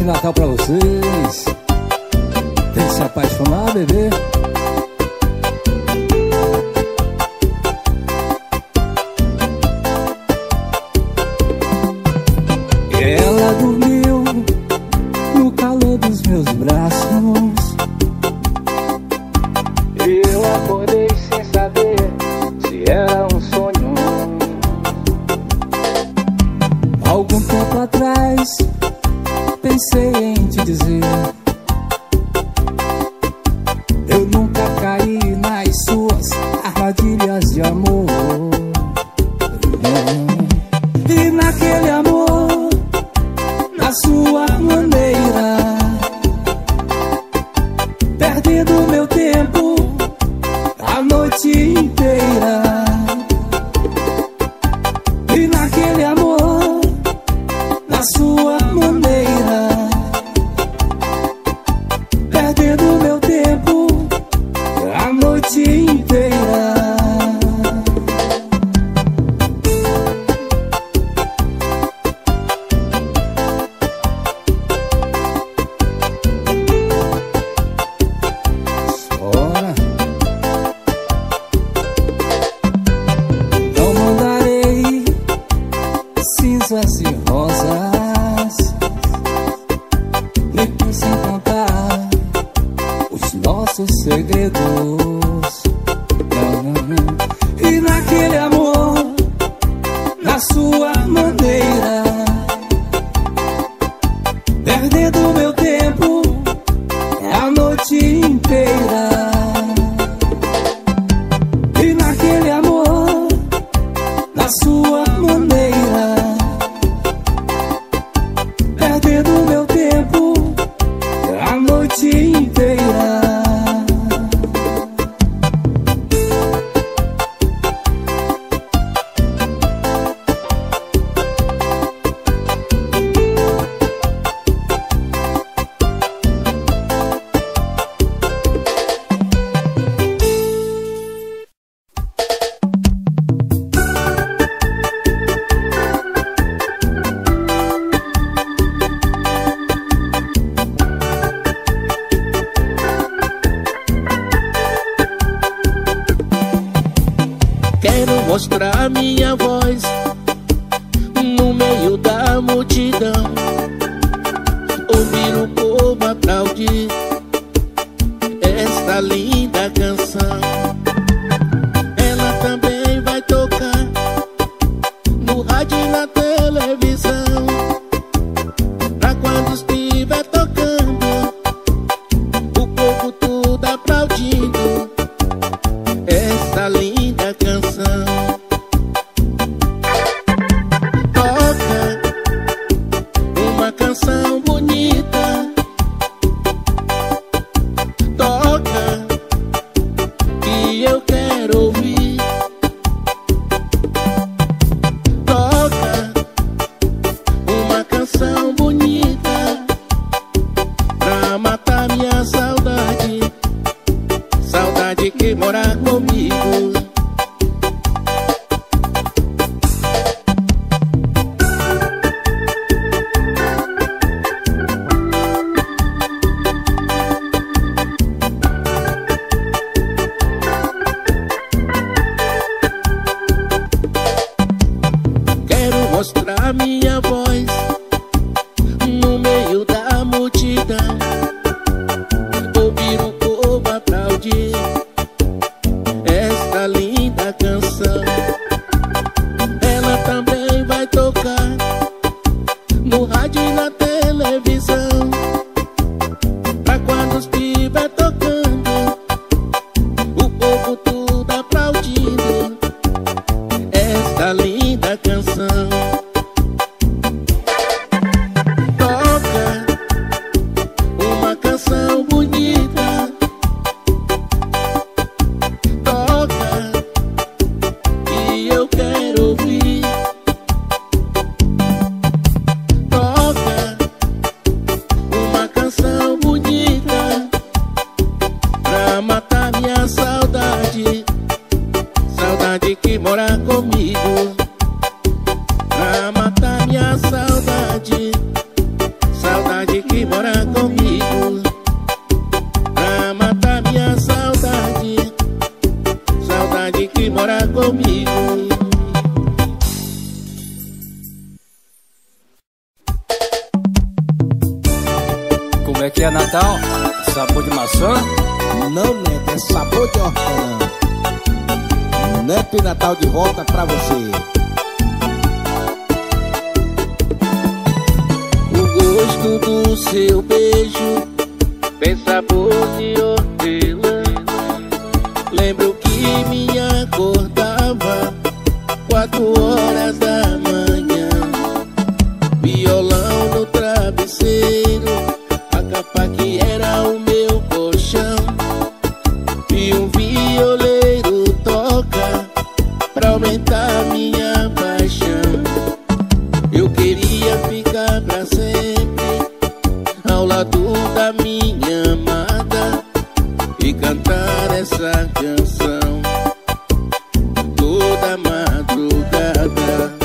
de Natal pra vocês. Tem que se apaixonar, bebê. Ela dormiu no calor dos meus braços. Eu acordei sem saber se era um sonho. Algum tempo atrás pensei em te dizer: eu nunca caí nas suas armadilhas de amor. E naquele amor, na sua maneira, perdendo meu tempo a noite inteira. E naquele amor, na sua maneira, perdendo meu tempo a noite inteira. Ora, não mandarei cinzas e rosas, nem pense em contar os nossos segredos. E naquele amor, na sua maneira, perdendo meu tempo a noite inteira. E naquele amor, na sua maneira, perdendo meu tempo a noite inteira. Quero mostrar minha voz no meio da multidão, ouvir o povo aplaudir esta linda canção. Ela também vai tocar no rádio e na televisão, pra quando estiver tocando, o povo tudo aplaudindo esta linda canção. Toca uma canção bonita, toca que eu quero ouvir. Toca uma canção bonita pra matar minha saudade, saudade que mora comigo. Quero mostrar minha voz no meio da multidão, ouvir o povo aplaudir esta linda canção. Ela também vai tocar no rádio e na televisão, pra quando estiver tocando, o povo tudo aplaudindo esta linda canção. Toca uma canção bonita, toca que eu quero ouvir. Toca Como é que é, Natal? Sabor de maçã? Não, Neto, é sabor de hortelã. Neto e Natal de volta pra você. O gosto do seu beijo tem sabor de hortelã. Lembro que me acordava 4 horas da manhã, violão no travesseiro, a capa que era o meu colchão, e um violeiro toca pra aumentar minha paixão. Eu queria ficar pra sempre ao lado da minha amada e cantar essa canção toda madrugada.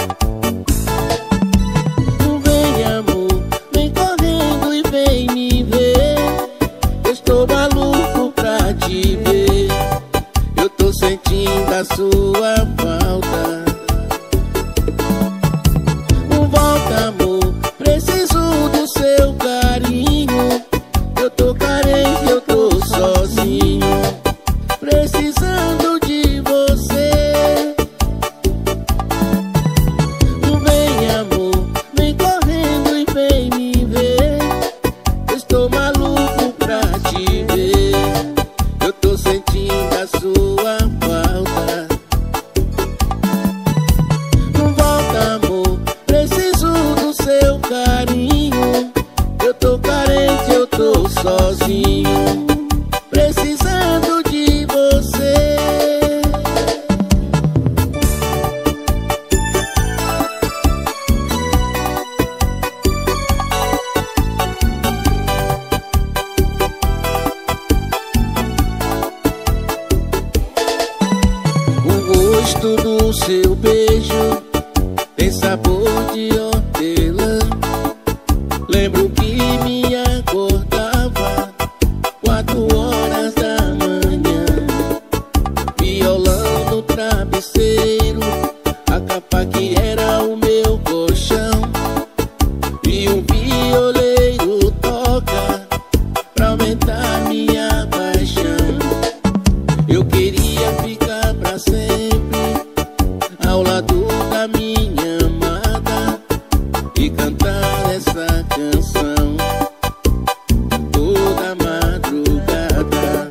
Vem, amor, vem correndo e vem me ver. Eu estou maluco pra te ver. Eu tô sentindo a sua falta. Volta, amor, preciso do seu carinho. Eu tô carente, eu tô sozinho, precisando de você. Vem, amor, vem correndo e vem me ver. Eu estou maluco pra te ver. Eu tô sentindo a sua falta. Volta, amor, preciso do seu carinho. Eu tô carente, eu tô sozinho, precisando de você. O gosto do seu beijo tem sabor de hortelã. Lembro que me acordava 4 horas da manhã, violão no travesseiro, a capa que era o meu colchão, e um violeiro toca pra aumentar minha paixão. Eu queria ficar pra sempre ao lado da minha amada e cantar essa canção toda madrugada.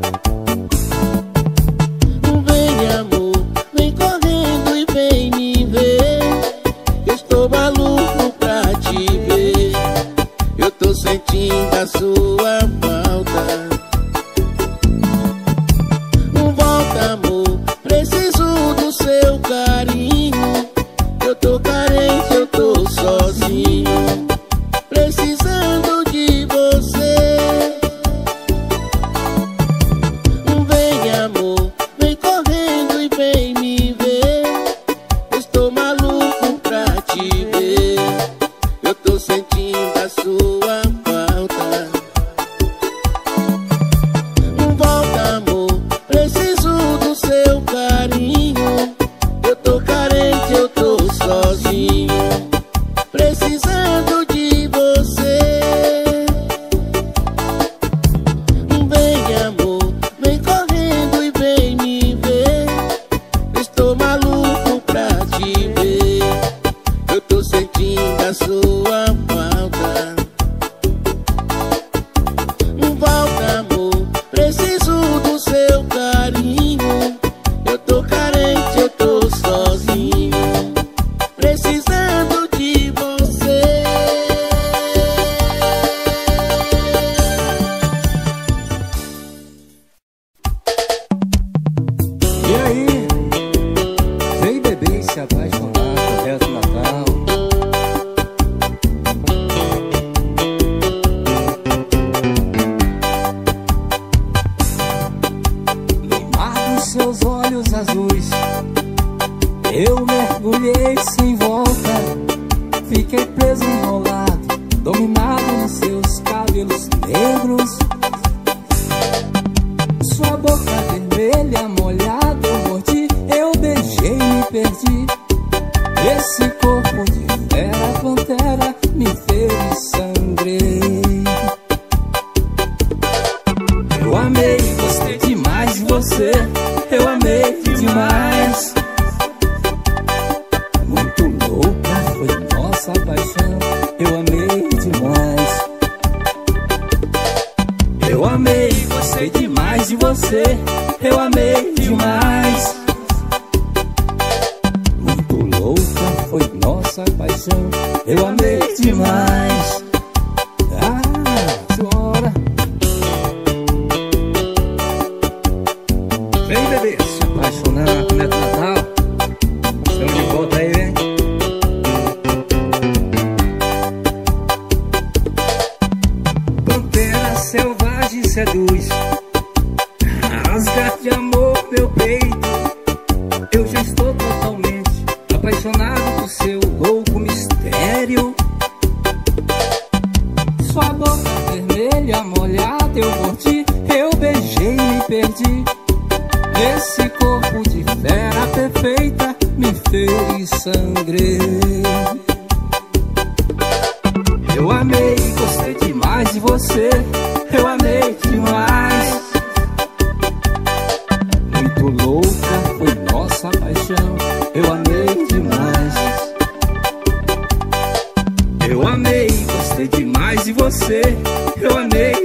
Vem, amor, vem correndo e vem me ver. Eu estou maluco pra te ver. Eu tô sentindo a sua falta. Volta, amor, preciso do seu carinho. Eu tô carente, eu tô sozinho, precisando de você. Vem, amor, vem correndo e vem me ver. Eu estou maluco pra te ver. Eu tô sentindo a sua falta. Volta, amor, preciso do seu carinho. Eu tô carente, eu tô sozinho, precisando de você. Vem, amor, vem correndo e vem me ver. Eu estou maluco pra te ver. Eu tô sentindo a sua falta. Volta, amor, preciso do seu carinho. Eu tô carente, eu tô sozinho, precisando de você. E aí? Vem beber e se apaixonar pro resto do Natal. No mar dos seus olhos azuis eu mergulhei sem volta. Fiquei preso, enrolado, dominado nos seus cabelos negros. Sua boca vermelha, molhada, eu mordi, eu beijei, me perdi. Esse corpo de fera, pantera, me fez e sangrei. eu amei demais. Ah, senhora. Vem, bebê, se apaixonar com Neto Natal. Estamos de volta aí, vem. Pantera selvagem seduz, rasga de amor meu peito. Eu já estou totalmente apaixonado por seu louco mistério. Sua boca vermelha molhada eu mordi, eu beijei e me perdi. Esse corpo de fera perfeita me fez sangrei. Eu amei, gostei demais de você, eu amei demais. Muito louca foi nossa paixão, eu amei demais. Eu amei, gostei demais de você, eu amei